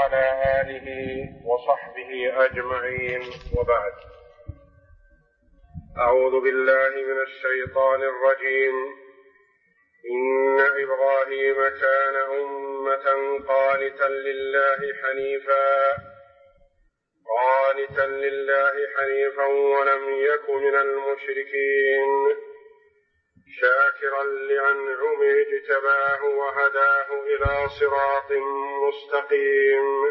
وعلى آله وصحبه أجمعين، وبعد. أعوذ بالله من الشيطان الرجيم. إن إبراهيم كان أمة قانتا لله حنيفا ولم يك من المشركين، شاكرا لأنعمه اجتباه وهداه إلى صراط مستقيم،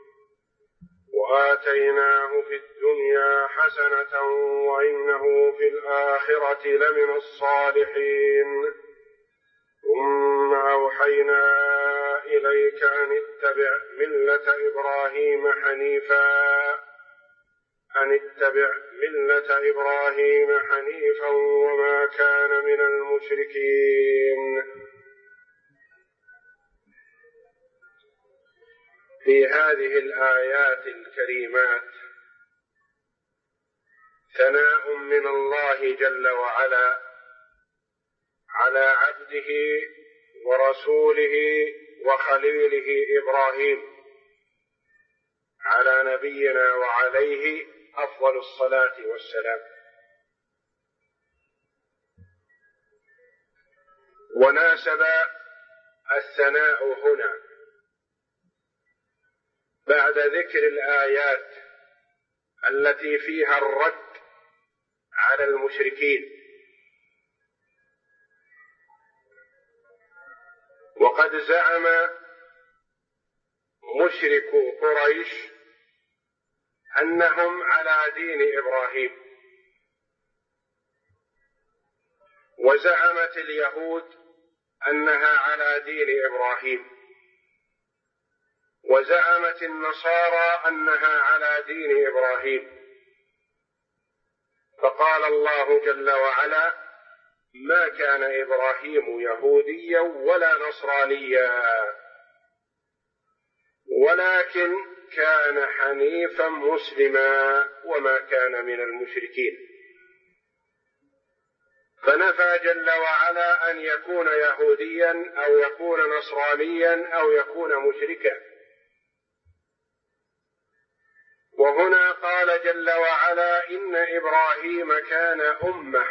وآتيناه في الدنيا حسنة وإنه في الآخرة لمن الصالحين. ثم أوحينا إليك أن اتبع ملة إبراهيم حنيفا وما كان من المشركين. في هذه الآيات الكريمات ثناء من الله جل وعلا على عبده ورسوله وخليله إبراهيم، على نبينا وعليه أفضل الصلاة والسلام. وناسب الثناء هنا بعد ذكر الآيات التي فيها الرد على المشركين. وقد زعم مشركو قريش أنهم على دين إبراهيم، وزعمت اليهود أنها على دين إبراهيم، وزعمت النصارى أنها على دين إبراهيم. فقال الله جل وعلا: ما كان إبراهيم يهوديا ولا نصرانيا ولكن كان حنيفا مسلما وما كان من المشركين. فنفى جل وعلا أن يكون يهوديا أو يكون نصرانيا أو يكون مشركا. وهنا قال جل وعلا: إن إبراهيم كان أمة.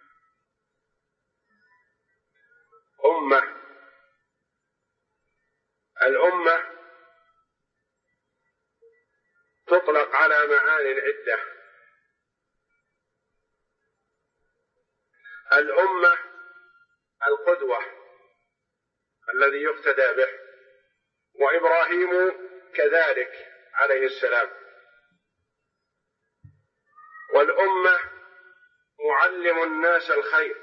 الأمة تطلق على معان عدة. الأمة القدوة الذي يقتدى به، وإبراهيم كذلك عليه السلام. والأمة معلم الناس الخير،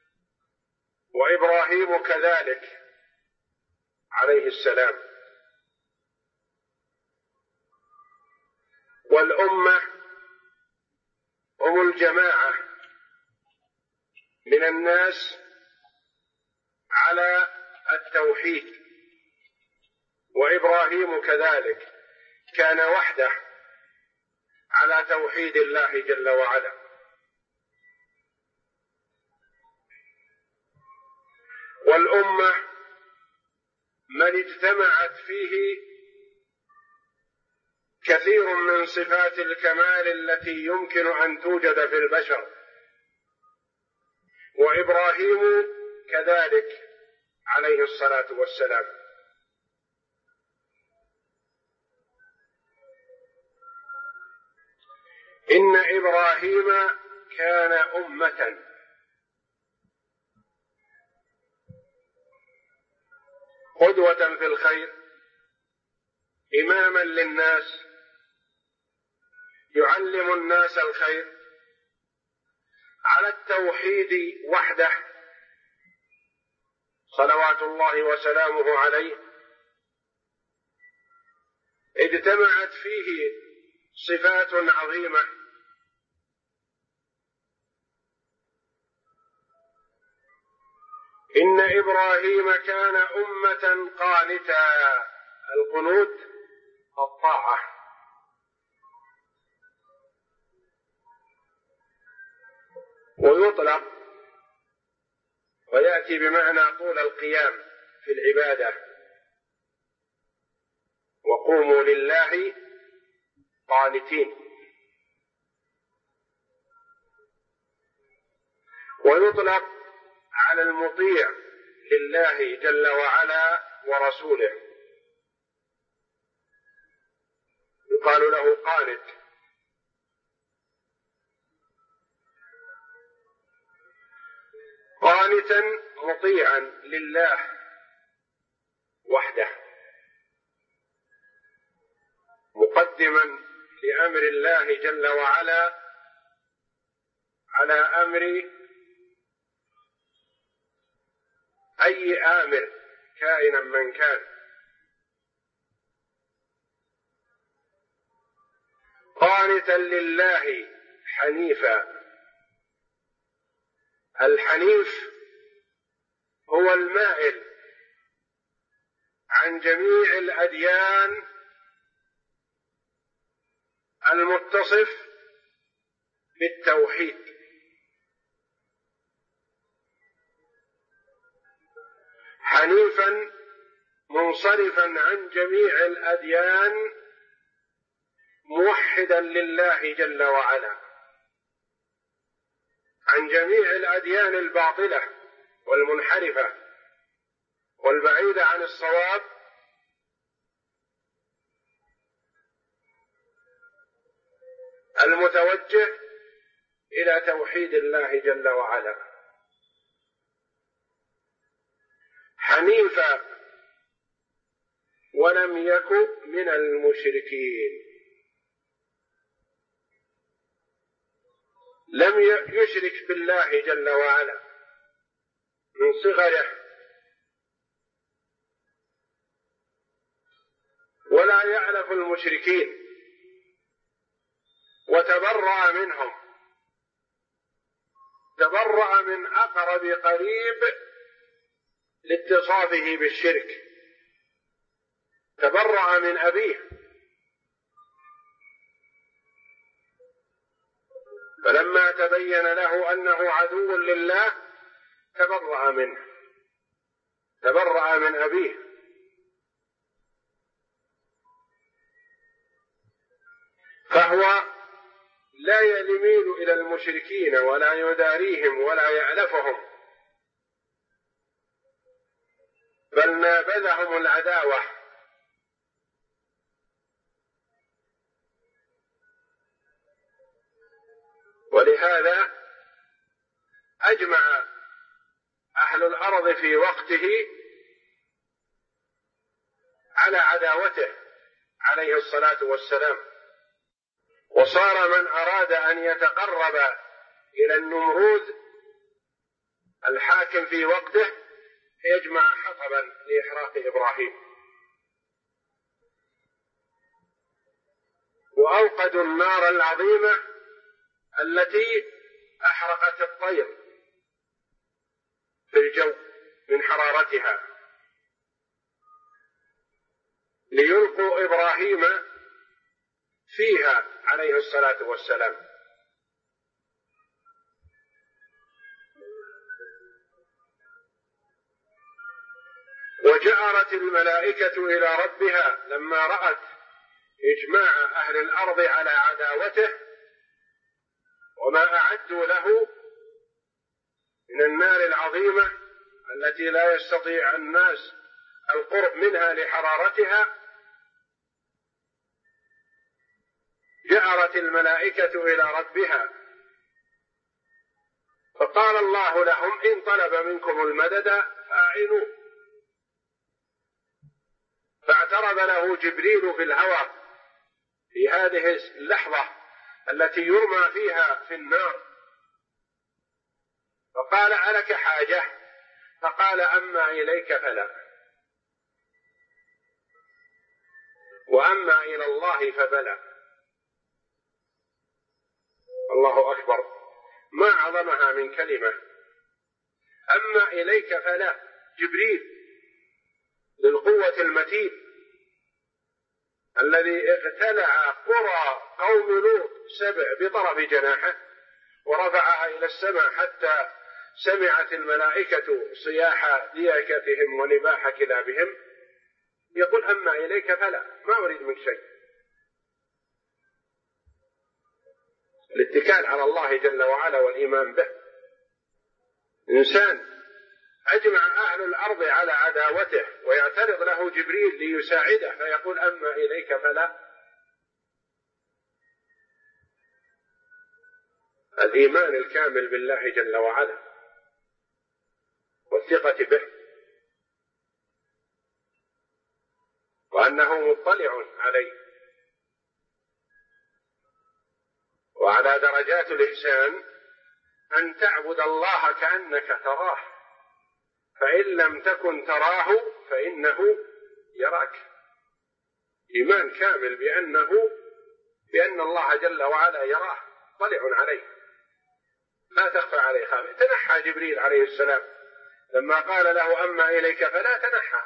وإبراهيم كذلك عليه السلام. والأمة هم الجماعة من الناس على التوحيد، وإبراهيم كذلك كان وحده على توحيد الله جل وعلا. والأمة من اجتمعت فيه كثير من صفات الكمال التي يمكن أن توجد في البشر، وإبراهيم كذلك عليه الصلاة والسلام. إن إبراهيم كان أمة قدوة في الخير، إماما للناس، يعلم الناس الخير، على التوحيد وحده صلوات الله وسلامه عليه. اجتمعت فيه صفات عظيمة، إن إبراهيم كان أمة قانتا. القنوت الطاعة، ويطلق ويأتي بمعنى طول القيام في العبادة. وقوموا لله قانتين. ويطلق على المطيع لله جل وعلا ورسوله يقال له قانت. قانتا مطيعا لله وحده، مقدما لأمر الله جل وعلا على أمر أي آمر كائنا من كان. قانتا لله حنيفا. الحنيف هو المائل عن جميع الأديان المتصف بالتوحيد، حنيفا منصرفا عن جميع الأديان موحدا لله جل وعلا، عن جميع الأديان الباطلة والمنحرفة والبعيدة عن الصواب، المتوجه إلى توحيد الله جل وعلا. حنيفا ولم يكن من المشركين، لم يشرك بالله جل وعلا من صغره، ولا يعلف المشركين، وتبرأ منهم، تبرأ من أقرب قريب لاتصافه بالشرك، تبرأ من أبيه، فلما تبين له أنه عدو لله تبرأ منه، تبرأ من أبيه. فهو لا يميل إلى المشركين ولا يداريهم ولا يألفهم، بل نابذهم العداوة. ولهذا أجمع أهل الأرض في وقته على عداوته عليه الصلاة والسلام، وصار من أراد أن يتقرب إلى النمرود الحاكم في وقته يجمع حطبا لإحراق إبراهيم، وأوقدوا النار العظيمة التي أحرقت الطير في الجو من حرارتها ليلقوا إبراهيم فيها عليه الصلاة والسلام. وجأرت الملائكة إلى ربها لما رأت إجماع أهل الأرض على عداوته وما أعدوا له من النار العظيمة التي لا يستطيع الناس القرب منها لحرارتها. جأرت الملائكة إلى ربها فقال الله لهم إن طلب منكم المدد فأعينوه، فاعترض له جبريل في الهوى في هذه اللحظة التي يرمى فيها في النار، فقال ألك حاجة؟ فقال أما إليك فلا، وأما إلى الله فبلى. الله أكبر، ما أعظمها من كلمة أما إليك فلا. جبريل للقوة المتين الذي اقتلع قرى قوم لوط 7 بطرف جناحه ورفعها إلى السماء حتى سمعت الملائكة صياح ديكتهم ونباح كلابهم، يقول أما إليك فلا، ما أريد منك شيء. الاتكال على الله جل وعلا والإيمان به. إنسان أجمع أهل الأرض على عداوته ويعترض له جبريل ليساعده فيقول أما إليك فلا. الإيمان الكامل بالله جل وعلا والثقة به، وأنه مطلع عليه. وعلى درجات الإحسان أن تعبد الله كأنك تراه، فإن لم تكن تراه فإنه يراك. إيمان كامل بأن الله جل وعلا يراه، مطلع عليه، لا تخفى عليه خافية. تنحى جبريل عليه السلام لما قال له أما إليك فلا، تنحى،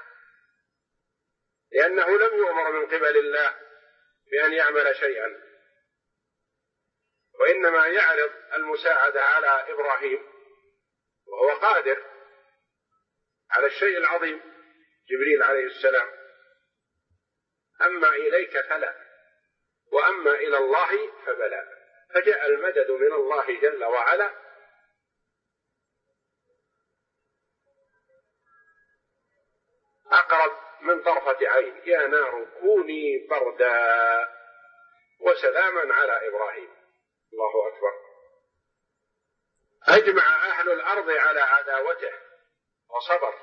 لأنه لم يؤمر من قبل الله بأن يعمل شيئا، وإنما يعرض المساعدة على إبراهيم وهو قادر على الشيء العظيم جبريل عليه السلام. أما إليك فلا، وأما إلى الله فبلى. فجاء المدد من الله جل وعلا أقرب من طرفة عين. يا نار كوني بردا وسلاما على إبراهيم. الله أكبر. أجمع أهل الأرض على عداوته وصبر،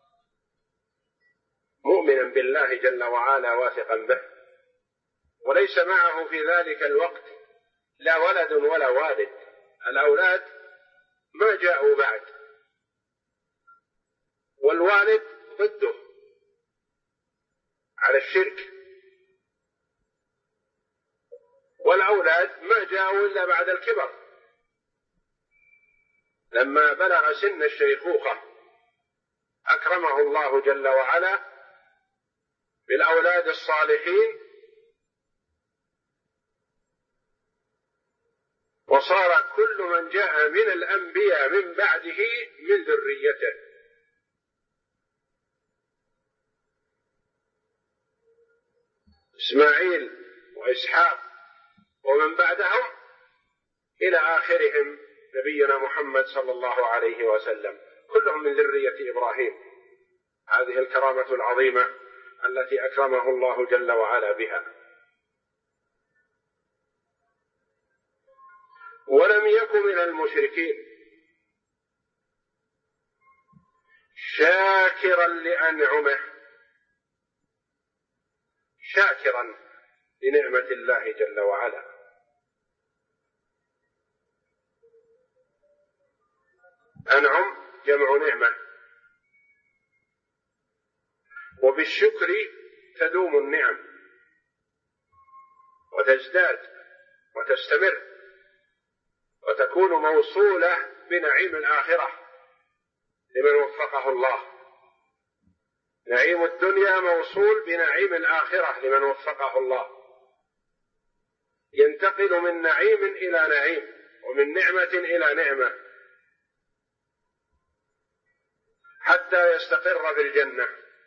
مؤمنا بالله جل وعلا واثقا به، وليس معه في ذلك الوقت لا ولد ولا والد. الأولاد ما جاءوا بعد، والوالد ضده على الشرك، والأولاد ما جاءوا إلا بعد الكبر. لما بلغ سن الشيخوخة أكرمه الله جل وعلا بالأولاد الصالحين، وصار كل من جاء من الأنبياء من بعده من ذريته. إسماعيل وإسحاق ومن بعدهم إلى آخرهم نبينا محمد صلى الله عليه وسلم، كلهم من ذرية إبراهيم. هذه الكرامة العظيمة التي أكرمه الله جل وعلا بها. ولم يكن من المشركين، شاكرا لأنعمه، شاكرا لنعمة الله جل وعلا. أنعم جمع نعمة، وبالشكر تدوم النعم وتزداد وتستمر وتكون موصولة بنعيم الآخرة لمن وفقه الله. نعيم الدنيا موصول بنعيم الآخرة لمن وفقه الله، ينتقل من نعيم إلى نعيم ومن نعمة إلى نعمة حتى يستقر في الجنة.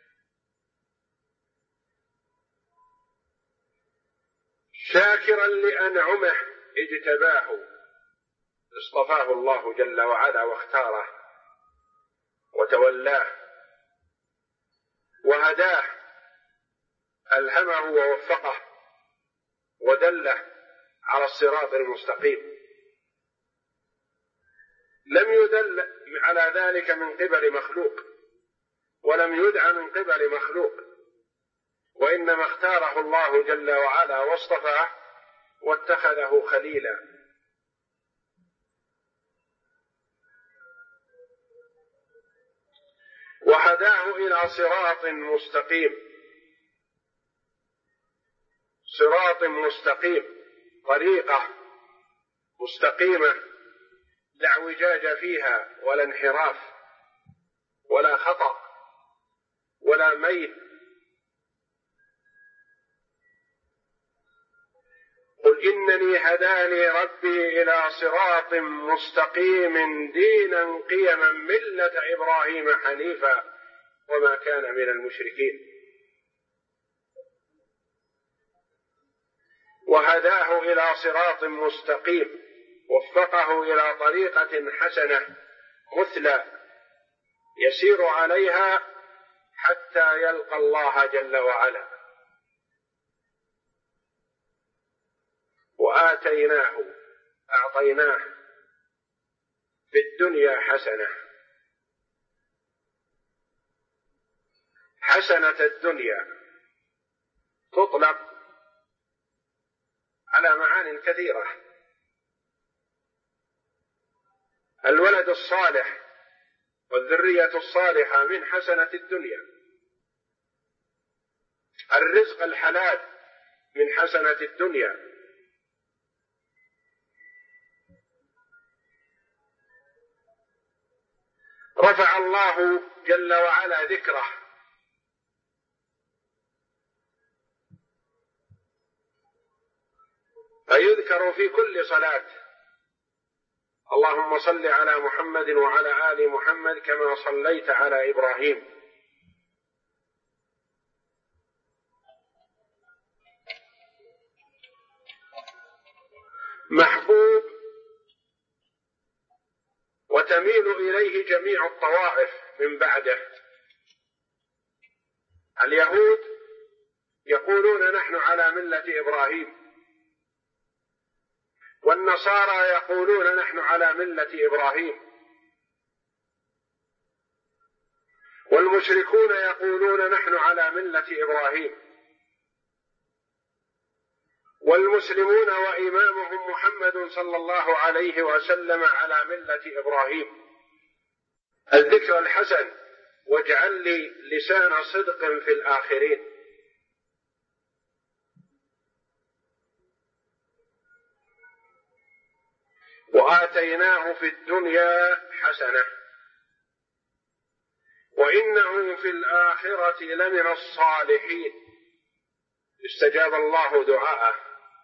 شاكرا لأنعمه اجتباه، اصطفاه الله جل وعلا واختاره وتولاه وهداه، ألهمه ووفقه ودله على الصراط المستقيم. لم يدل على ذلك من قبل مخلوق، ولم يدع من قبل مخلوق، وإنما اختاره الله جل وعلا واصطفاه واتخذه خليلا. وهداه إلى صراط مستقيم، صراط مستقيم، طريقة مستقيمة لا اعوجاج فيها ولا انحراف ولا خطأ ولا ميل. قل إنني هداني ربي إلى صراط مستقيم دينا قيما ملة إبراهيم حنيفا وما كان من المشركين. وهداه إلى صراط مستقيم، وفقه إلى طريقة حسنة مثلى يسير عليها حتى يلقى الله جل وعلا. أعطيناه في الدنيا حسنة. حسنة الدنيا تطلق على معان كثيرة. الولد الصالح والذرية الصالحة من حسنة الدنيا، الرزق الحلال من حسنة الدنيا، رفع الله جل وعلا ذكره فيذكر في كل صلاة: اللهم صل على محمد وعلى آل محمد كما صليت على إبراهيم. محبوب وتميل إليه جميع الطوائف من بعده. اليهود يقولون نحن على ملة إبراهيم، والنصارى يقولون نحن على ملة إبراهيم، والمشركون يقولون نحن على ملة إبراهيم، والمسلمون وإمامهم محمد صلى الله عليه وسلم على ملة إبراهيم. الذكر الحسن: واجعل لي لسان صدق في الآخرين. وآتيناه في الدنيا حسنة وإنه في الآخرة لمن الصالحين. استجاب الله دعاءه: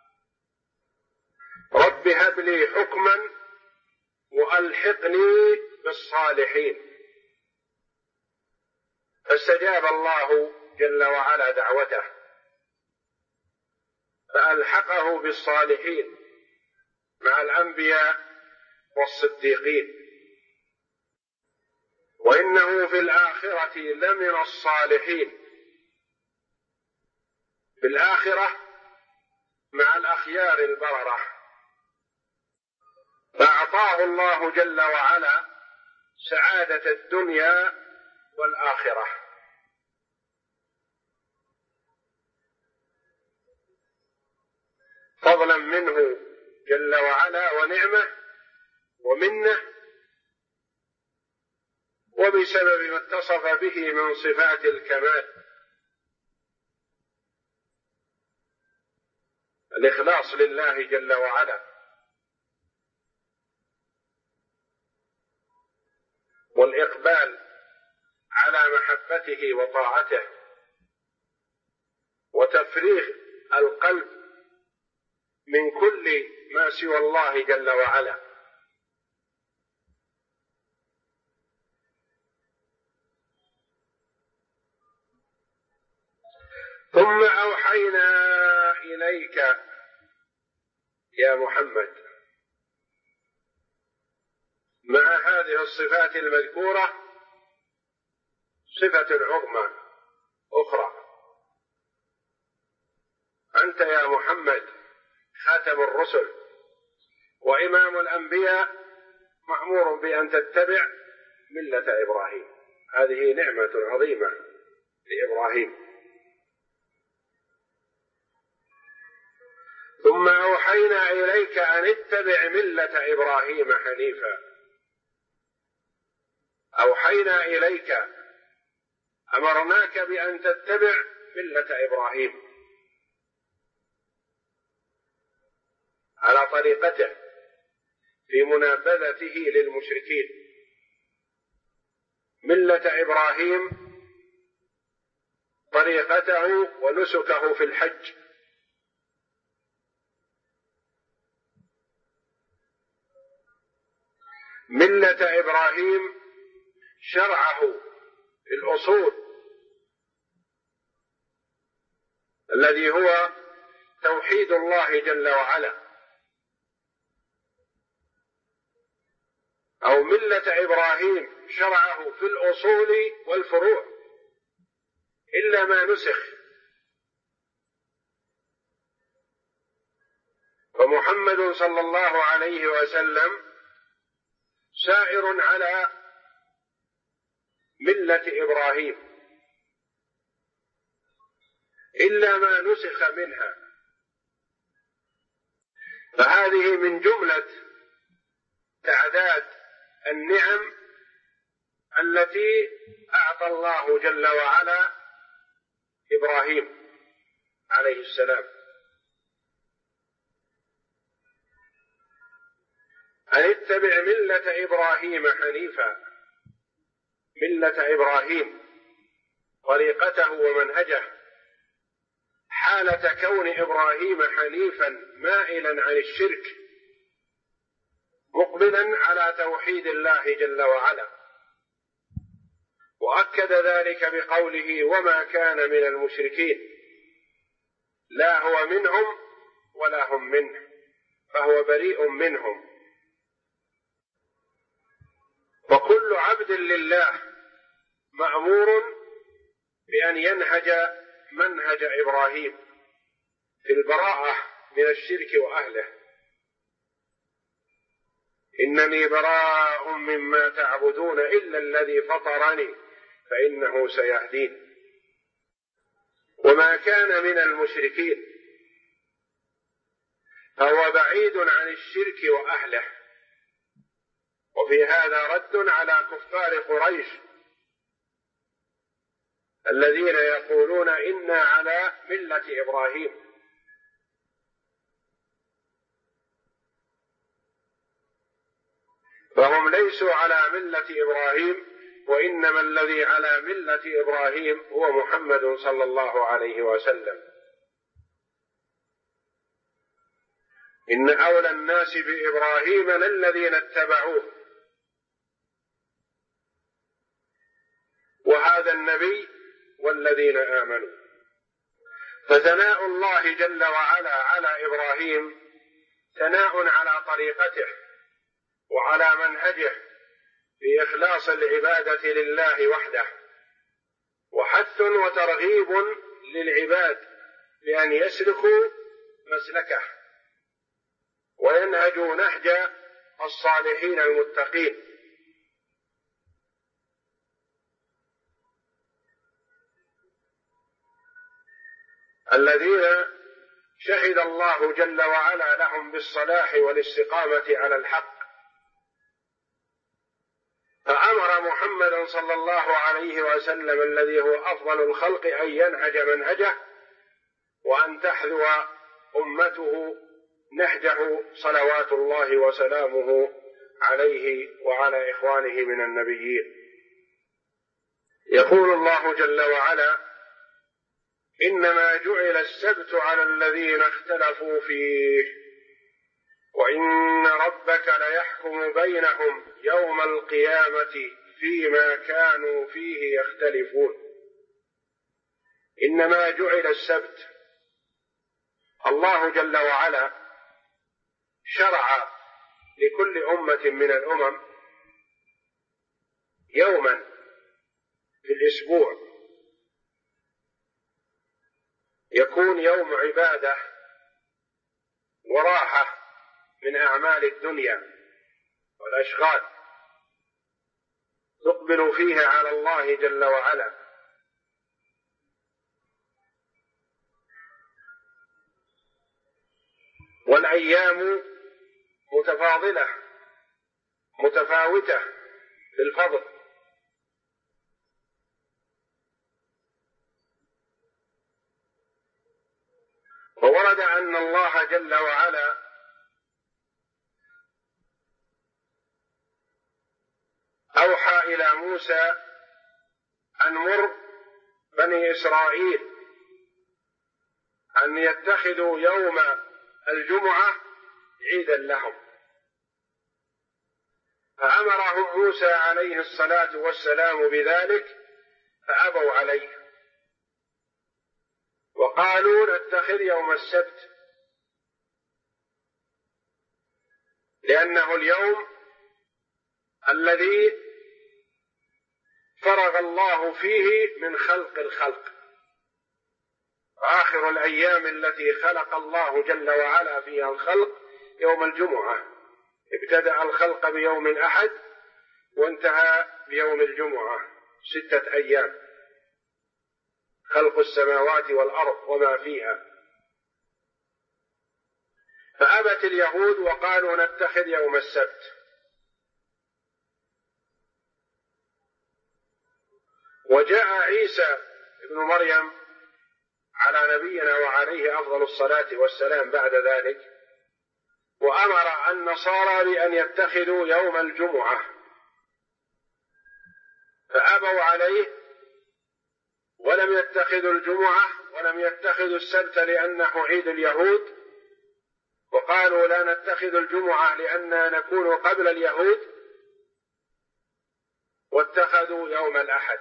رب هب لي حكما وألحقني بالصالحين. فاستجاب الله جل وعلا دعوته فألحقه بالصالحين مع الأنبياء والصديقين. وإنه في الآخرة لمن الصالحين، في الآخرة مع الأخيار البررة. فأعطاه الله جل وعلا سعادة الدنيا والآخرة. فضلا منه جل وعلا ونعمة ومنه، وبسبب ما اتصف به من صفات الكمال: الإخلاص لله جل وعلا، والإقبال على محبته وطاعته، وتفريغ القلب من كل ما سوى الله جل وعلا. ثم أوحينا إليك يا محمد، مع هذه الصفات المذكورة صفة عظمى أخرى: أنت يا محمد خاتم الرسل وإمام الأنبياء، مأمور بأن تتبع ملة إبراهيم. هذه نعمة عظيمة لإبراهيم. ثم أوحينا إليك أن اتبع ملة إبراهيم حنيفا. أوحينا إليك، أمرناك بأن تتبع ملة إبراهيم على طريقته في منابذته للمشركين. ملة إبراهيم طريقته ونسكه في الحج، ملة إبراهيم شرعه الأصول الذي هو توحيد الله جل وعلا، أو ملة إبراهيم شرعه في الأصول والفروع إلا ما نسخ. ومحمد صلى الله عليه وسلم سائر على ملة إبراهيم إلا ما نسخ منها، فهذه من جملة تعداد النعم التي أعطى الله جل وعلا إبراهيم عليه السلام. أن اتبع ملة إبراهيم حنيفا، ملة إبراهيم طريقته ومنهجه حالة كون إبراهيم حنيفا مائلا عن الشرك مقبلا على توحيد الله جل وعلا، وأكد ذلك بقوله وما كان من المشركين، لا هو منهم ولا هم منه، فهو بريء منهم. وكل عبد لله مأمور بأن ينهج منهج إبراهيم في البراءة من الشرك وأهله. إنني براء مما تعبدون إلا الذي فطرني فإنه سيهدين. وما كان من المشركين فهو بعيد عن الشرك وأهله. وفي هذا رد على كفار قريش الذين يقولون إنا على ملة إبراهيم، فهم ليسوا على ملة إبراهيم، وإنما الذي على ملة إبراهيم هو محمد صلى الله عليه وسلم. إن أولى الناس بإبراهيم للذين اتبعوه، وهذا النبي والذين آمنوا. فثناء الله جل وعلا على إبراهيم ثناء على طريقته وعلى منهجه في إخلاص العبادة لله وحده، وحث وترغيب للعباد بأن يسلكوا مسلكه وينهجوا نهج الصالحين المتقين الذين شهد الله جل وعلا لهم بالصلاح والاستقامة على الحق. فأمر محمدا صلى الله عليه وسلم الذي هو أفضل الخلق أن ينهج منهجه، وأن تحذو أمته نهجه صلوات الله وسلامه عليه وعلى إخوانه من النبيين. يقول الله جل وعلا إنما جعل السبت على الذين اختلفوا فيه وإن ربك ليحكم بينهم يوم القيامة فيما كانوا فيه يختلفون. إنما جعل السبت، الله جل وعلا شرع لكل أمة من الأمم يوما في الأسبوع يكون يوم عبادة وراحة من أعمال الدنيا والأشغال، تقبل فيها على الله جل وعلا. والأيام متفاضلة متفاوتة في الفضل، وورد أن الله جل وعلا أوحى إلى موسى أن مر بني إسرائيل أن يتخذوا يوم الجمعة عيدا لهم، فأمرهم موسى عليه الصلاة والسلام بذلك فأبوا عليه وقالوا نتخذ يوم السبت لأنه اليوم الذي فرغ الله فيه من خلق الخلق، آخر الأيام التي خلق الله جل وعلا فيها الخلق يوم الجمعة، ابتدأ الخلق بيوم الأحد وانتهى بيوم الجمعة، 6 أيام، خلق السماوات والأرض وما فيها. فأبت اليهود وقالوا نتخذ يوم السبت، وجاء عيسى ابن مريم على نبينا وعليه أفضل الصلاة والسلام بعد ذلك، وأمر النصارى بأن يتخذوا يوم الجمعة، فأبوا عليه ولم يتخذوا الجمعة ولم يتخذوا السبت لأنه عيد اليهود، وقالوا لا نتخذ الجمعة لأننا نكون قبل اليهود، واتخذوا يوم الأحد.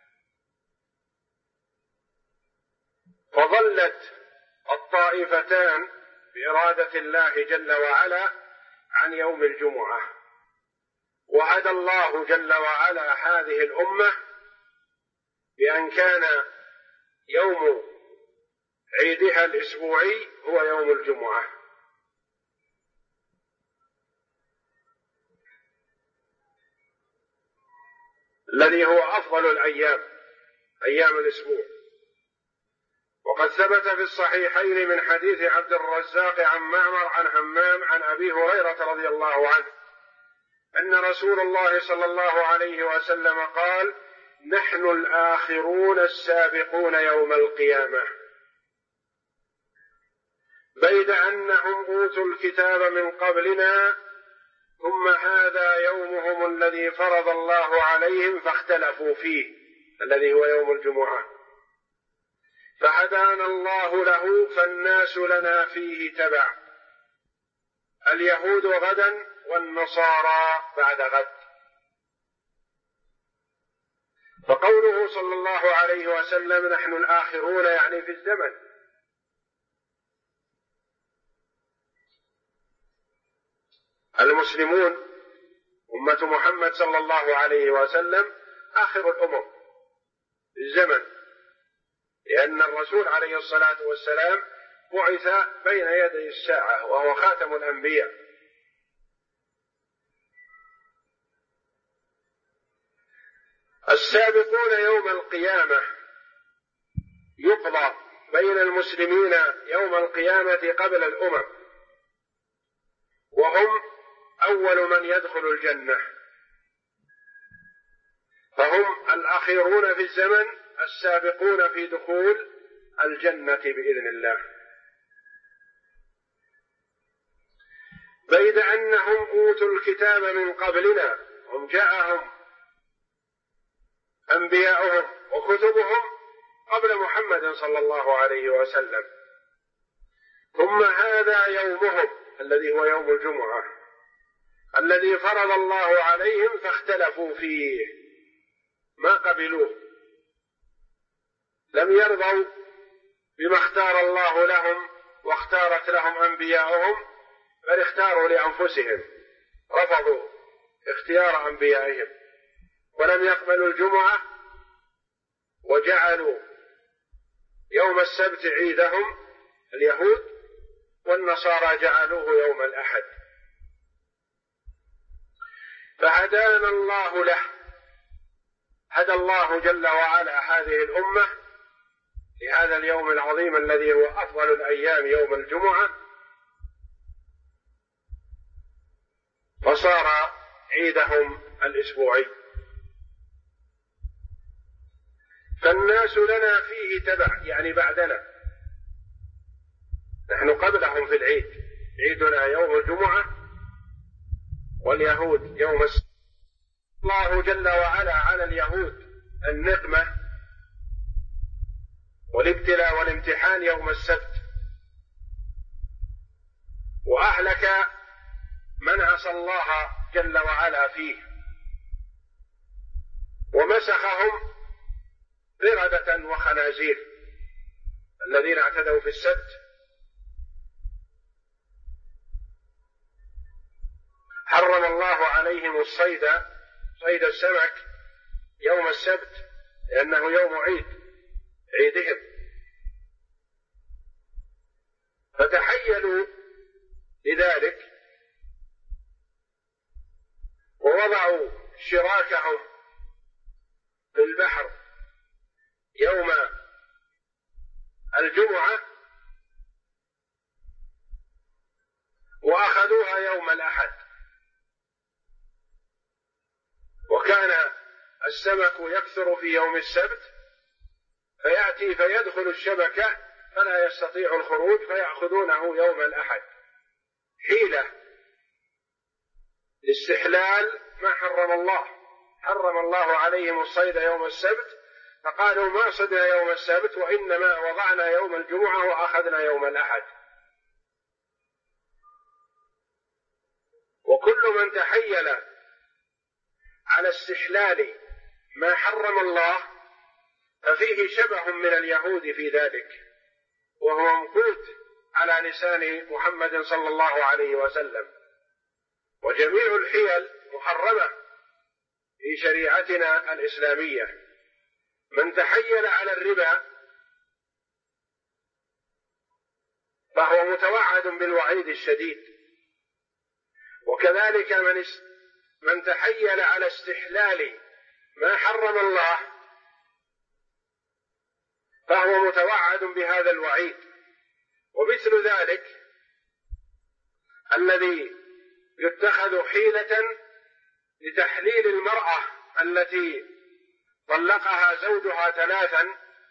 فظلت الطائفتان بإرادة الله جل وعلا عن يوم الجمعة، وهدى الله جل وعلا هذه الأمة بأن كان يوم عيدها الأسبوعي هو يوم الجمعة، الذي هو أفضل الأيام، أيام الأسبوع. وقد ثبت في الصحيحين من حديث عبد الرزاق عن معمر عن همام عن أبي هريرة رضي الله عنه أن رسول الله صلى الله عليه وسلم قال: نحن الآخرون السابقون يوم القيامة، بيد أنهم أوتوا الكتاب من قبلنا، ثم هذا يومهم الذي فرض الله عليهم فاختلفوا فيه، الذي هو يوم الجمعة، فهدانا الله له فالناس لنا فيه تبع، اليهود غدا والنصارى بعد غد. فقوله صلى الله عليه وسلم نحن الآخرون يعني في الزمن، المسلمون أمة محمد صلى الله عليه وسلم آخر الأمم في الزمن، لأن الرسول عليه الصلاة والسلام بعث بين يدي الساعة وهو خاتم الأنبياء. السابقون يوم القيامة يقضى بين المسلمين يوم القيامة قبل الأمم، وهم أول من يدخل الجنة، فهم الأخيرون في الزمن السابقون في دخول الجنة بإذن الله، بيد أنهم أوتوا الكتاب من قبلنا، هم جاءهم أنبياؤهم وكتبهم قبل محمد صلى الله عليه وسلم، ثم هذا يومهم الذي هو يوم الجمعة الذي فرض الله عليهم فاختلفوا فيه، ما قبلوه، لم يرضوا بما اختار الله لهم واختارت لهم أنبياؤهم، بل اختاروا لأنفسهم، رفضوا اختيار أنبيائهم ولم يقبلوا الجمعة، وجعلوا يوم السبت عيدهم اليهود، والنصارى جعلوه يوم الأحد. فهدانا الله له، هدى الله جل وعلا هذه الأمة لهذا اليوم العظيم الذي هو أفضل الأيام يوم الجمعة، فصار عيدهم الأسبوعي، فالناس لنا فيه تبع، يعني بعدنا، نحن قبلهم في العيد، عيدنا يوم الجمعة واليهود يوم السبت. الله جل وعلا على اليهود النقمة والابتلاء والامتحان يوم السبت، وأهلك من عصى الله جل وعلا فيه، ومسخهم قردة وخنازير الذين اعتدوا في السبت، حرم الله عليهم الصيد، صيد السمك يوم السبت، لأنه يوم عيدهم، فتحيلوا لذلك ووضعوا شراكهم في البحر يوم الجمعة وأخذوها يوم الأحد، وكان السمك يكثر في يوم السبت فيأتي فيدخل الشبكة فلا يستطيع الخروج فيأخذونه يوم الأحد، حيلة لاستحلال ما حرم الله. حرم الله عليهم الصيد يوم السبت فقالوا ما صدنا يوم السبت وإنما وضعنا يوم الجمعة وأخذنا يوم الأحد. وكل من تحيل على استحلال ما حرم الله ففيه شبه من اليهود في ذلك، وهو مقوت على لسان محمد صلى الله عليه وسلم. وجميع الحيل محرمة في شريعتنا الإسلامية. من تحيل على الربا فهو متوعد بالوعيد الشديد، وكذلك من تحيل على استحلال ما حرم الله فهو متوعد بهذا الوعيد. ومثل ذلك الذي يتخذ حيلة لتحليل المرأة التي طلقها زوجها 3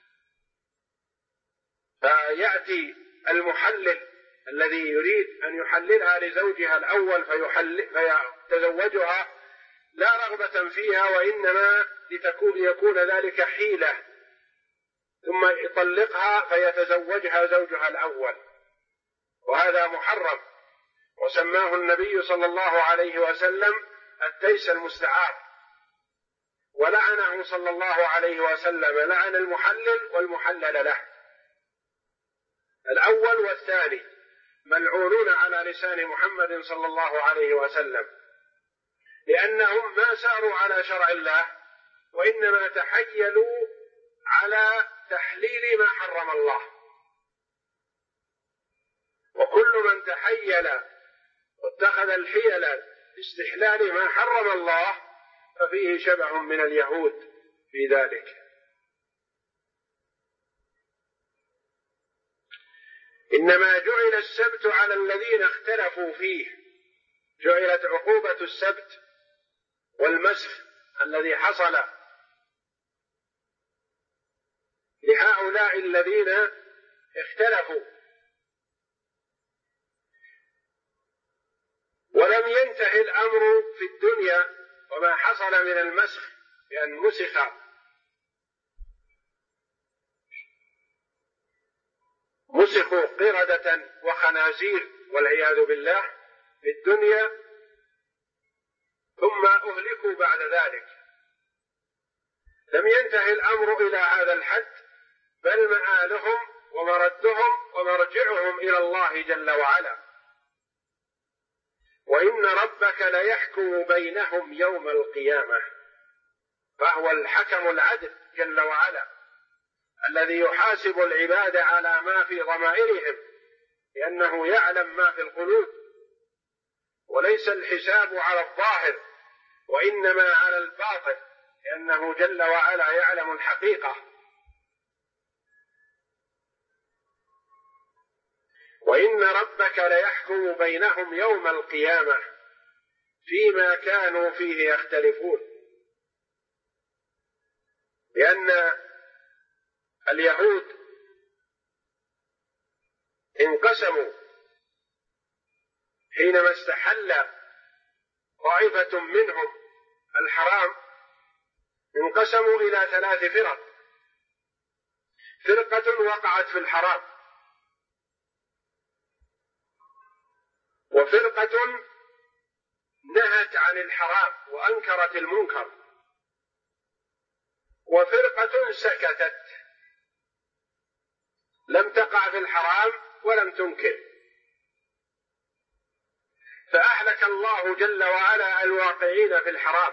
فيأتي المحلل الذي يريد أن يحللها لزوجها الأول فيتزوجها لا رغبة فيها وإنما ليكون ذلك حيلة، ثم يطلقها فيتزوجها زوجها الأول، وهذا محرم، وسماه النبي صلى الله عليه وسلم التيس المستعار، ولعنه صلى الله عليه وسلم، لعن المحلل والمحلل له. الأول والثاني ملعونون على لسان محمد صلى الله عليه وسلم، لأنهم ما ساروا على شرع الله وإنما تحيلوا على تحليل ما حرم الله. وكل من تحيل واتخذ الحيل لاستحلال ما حرم الله ففيه شبه من اليهود في ذلك. إنما جعل السبت على الذين اختلفوا فيه، جعلت عقوبة السبت والمسخ الذي حصل لهؤلاء الذين اختلفوا، ولم ينتهي الأمر في الدنيا وما حصل من المسخ بأن مسخوا قردة وخنازير والعياذ بالله في الدنيا ثم أهلكوا بعد ذلك. لم ينتهي الأمر إلى هذا الحد، بل مآلهم ومردهم ومرجعهم إلى الله جل وعلا. وإن ربك ليحكم بينهم يوم القيامة، فهو الحكم العدل جل وعلا الذي يحاسب العباد على ما في ضمائرهم، لأنه يعلم ما في القلوب، وليس الحساب على الظاهر وإنما على الباطن، لأنه جل وعلا يعلم الحقيقة. وإن ربك ليحكم بينهم يوم القيامة فيما كانوا فيه يختلفون، لأن اليهود انقسموا حينما استحل طائفة منهم الحرام، انقسموا إلى 3 فرق. فرقة وقعت في الحرام، وفرقة نهت عن الحرام وأنكرت المنكر، وفرقة سكتت لم تقع في الحرام ولم تنكر. فأهلك الله جل وعلا الواقعين في الحرام،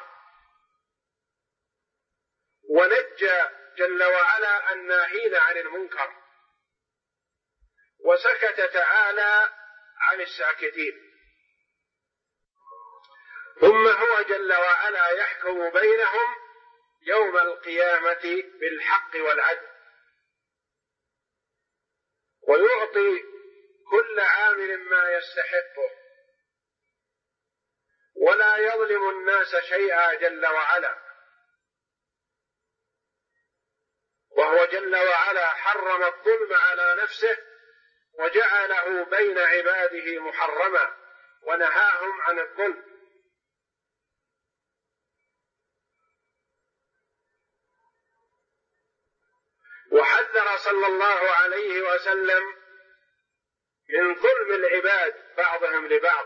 ونجى جل وعلا الناهين عن المنكر، وسكت تعالى عن الساكتين. ثم هو جل وعلا يحكم بينهم يوم القيامة بالحق والعدل، ويعطي كل عامل ما يستحقه، ولا يظلم الناس شيئا جل وعلا. وهو جل وعلا حرم الظلم على نفسه وجعله بين عباده محرما، ونهاهم عن الظلم. وحذر صلى الله عليه وسلم من ظلم العباد بعضهم لبعض،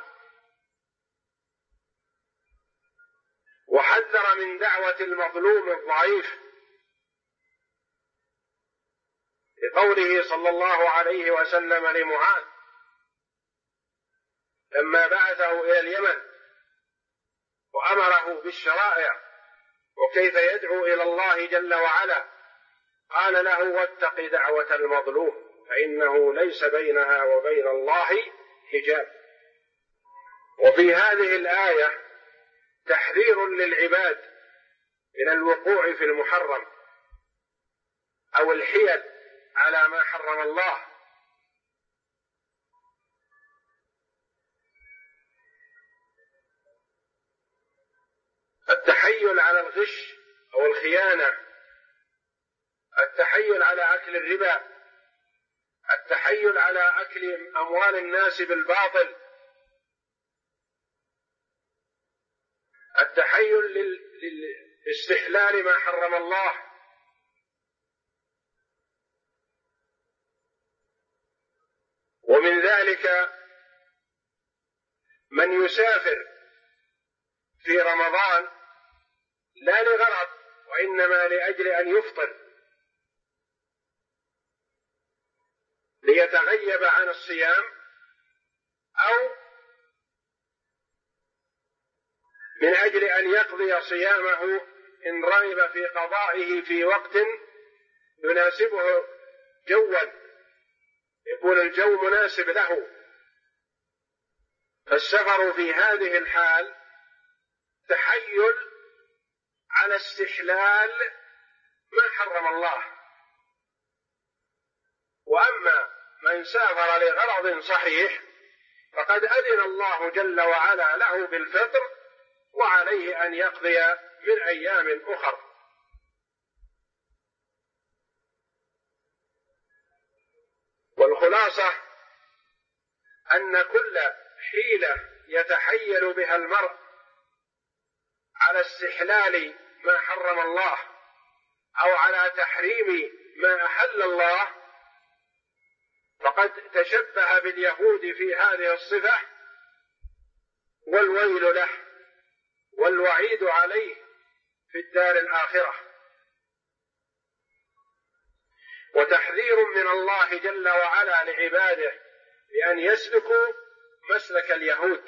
وحذر من دعوة المظلوم الضعيف، لقوله صلى الله عليه وسلم لمعاذ لما بعثه إلى اليمن وأمره بالشرائع وكيف يدعو إلى الله جل وعلا، قال له: واتق دعوة المظلوم فإنه ليس بينها وبين الله حجاب. وفي هذه الآية تحذير للعباد من الوقوع في المحرم أو الحيل على ما حرم الله، التحيل على الغش أو الخيانة، التحيل على أكل الربا، التحيل على أكل أموال الناس بالباطل، التحيل لاستحلال ما حرم الله. ومن ذلك من يسافر في رمضان لا لغرض وإنما لأجل أن يفطر ليتغيب عن الصيام، أو من أجل أن يقضي صيامه إن رغب في قضائه في وقت يناسبه جوا، يكون الجو مناسب له. فالسفر في هذه الحال تحيل على استحلال ما حرم الله. وأما من سافر لغرض صحيح فقد أذن الله جل وعلا له بالفطر، وعليه أن يقضي من أيام أخر. والخلاصة أن كل حيلة يتحيل بها المرء على استحلال ما حرم الله أو على تحريم ما أحل الله فقد تشبه باليهود في هذه الصفة، والويل له والوعيد عليه في الدار الآخرة. وتحذير من الله جل وعلا لعباده بأن يسلكوا مسلك اليهود.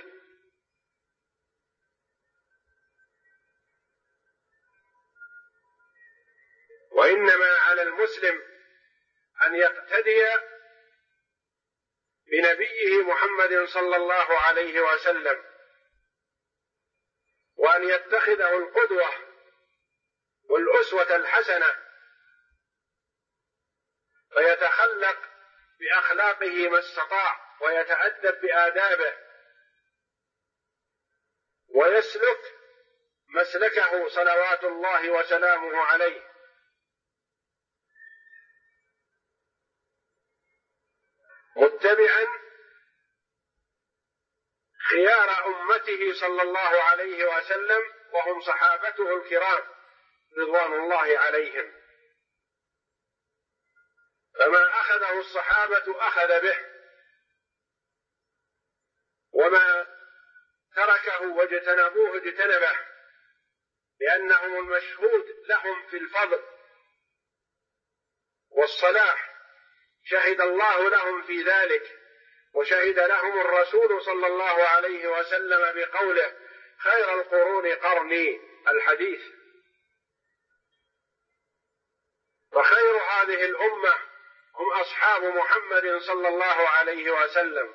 وإنما على المسلم أن يقتدي بنبيه محمد صلى الله عليه وسلم، وأن يتخذه القدوة والأسوة الحسنة، فيتخلق بأخلاقه ما استطاع ويتأدب بآدابه، ويسلك مسلكه صلوات الله وسلامه عليه. متبعا خيار أمته صلى الله عليه وسلم، وهم صحابته الكرام رضوان الله عليهم. فما أخذه الصحابة أخذ به، وما تركه واجتنبوه اجتنبه، لأنهم المشهود لهم في الفضل والصلاح، شهد الله لهم في ذلك، وشهد لهم الرسول صلى الله عليه وسلم بقوله: خير القرون قرني، الحديث. فخير هذه الأمة هم أصحاب محمد صلى الله عليه وسلم،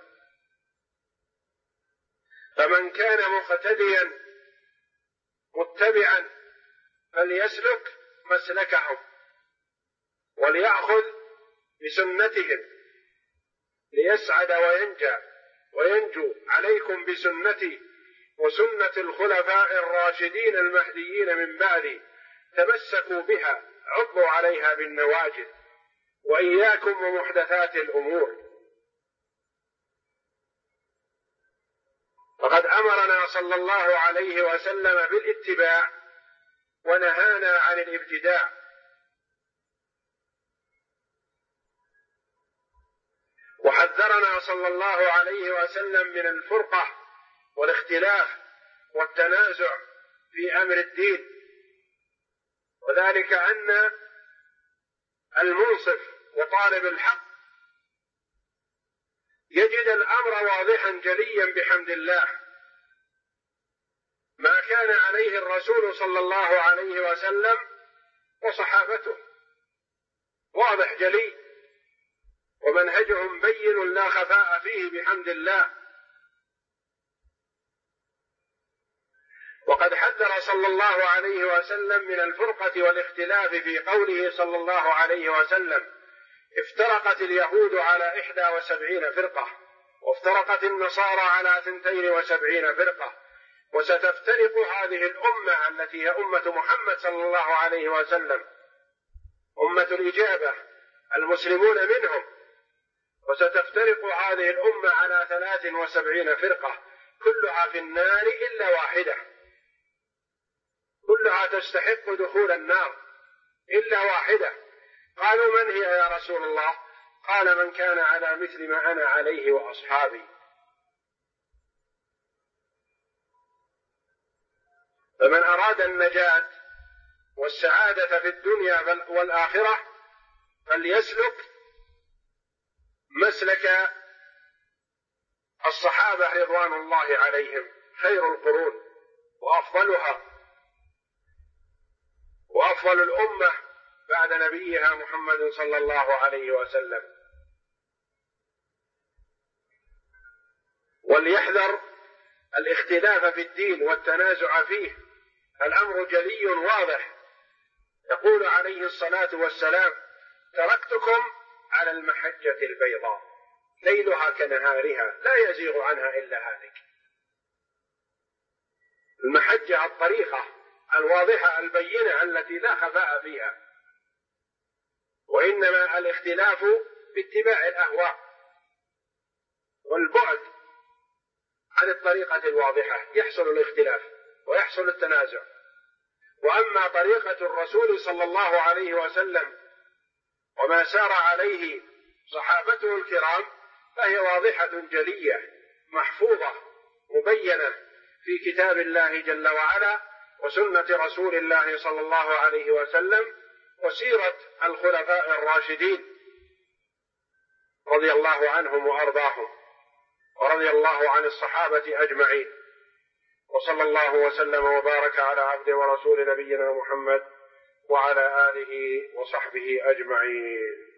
فمن كان مقتديا متبعا فليسلك مسلكهم وليأخذ بسنتهم ليسعد وينجو. عليكم بسنتي وسنة الخلفاء الراشدين المهديين من بعدي، تمسكوا بها عضوا عليها بالنواجذ، وإياكم ومحدثات الأمور. فقد أمرنا صلى الله عليه وسلم بالاتباع ونهانا عن الابتداع. وحذرنا صلى الله عليه وسلم من الفرقة والاختلاف والتنازع في أمر الدين، وذلك أن المنصف وطالب الحق يجد الأمر واضحا جليا بحمد الله، ما كان عليه الرسول صلى الله عليه وسلم وصحابته واضح جلي، ومنهجهم بين لا خفاء فيه بحمد الله. وقد حذر صلى الله عليه وسلم من الفرقة والاختلاف في قوله صلى الله عليه وسلم: افترقت اليهود على 71 فرقة، وافترقت النصارى على 72 فرقة، وستفترق هذه الأمة التي هي أمة محمد صلى الله عليه وسلم أمة الإجابة المسلمون منهم، وستفترق هذه الأمة على 73 فرقة، كلها في النار إلا واحدة، كلها تستحق دخول النار إلا واحدة. قالوا: من هي يا رسول الله؟ قال: من كان على مثل ما أنا عليه وأصحابي. فمن أراد النجاة والسعادة في الدنيا والآخرة فليسلك مسلك الصحابة رضوان الله عليهم، خير القرون وأفضلها وأفضل الأمة بعد نبيها محمد صلى الله عليه وسلم. وليحذر الاختلاف في الدين والتنازع فيه، الأمر جلي واضح. يقول عليه الصلاة والسلام: تركتكم على المحجة البيضاء ليلها كنهارها لا يزيغ عنها إلا هالك. المحجة الطريقة الواضحة البينة التي لا خفاء فيها، وإنما الاختلاف باتباع الأهواء والبعد عن الطريقة الواضحة يحصل الاختلاف ويحصل التنازع. وأما طريقة الرسول صلى الله عليه وسلم وما سار عليه صحابته الكرام فهي واضحة جلية محفوظة مبينة في كتاب الله جل وعلا وسنة رسول الله صلى الله عليه وسلم وسيرة الخلفاء الراشدين رضي الله عنهم وأرضاهم، ورضي الله عن الصحابة أجمعين. وصلى الله وسلم وبارك على عبده ورسول نبينا محمد وعلى آله وصحبه أجمعين.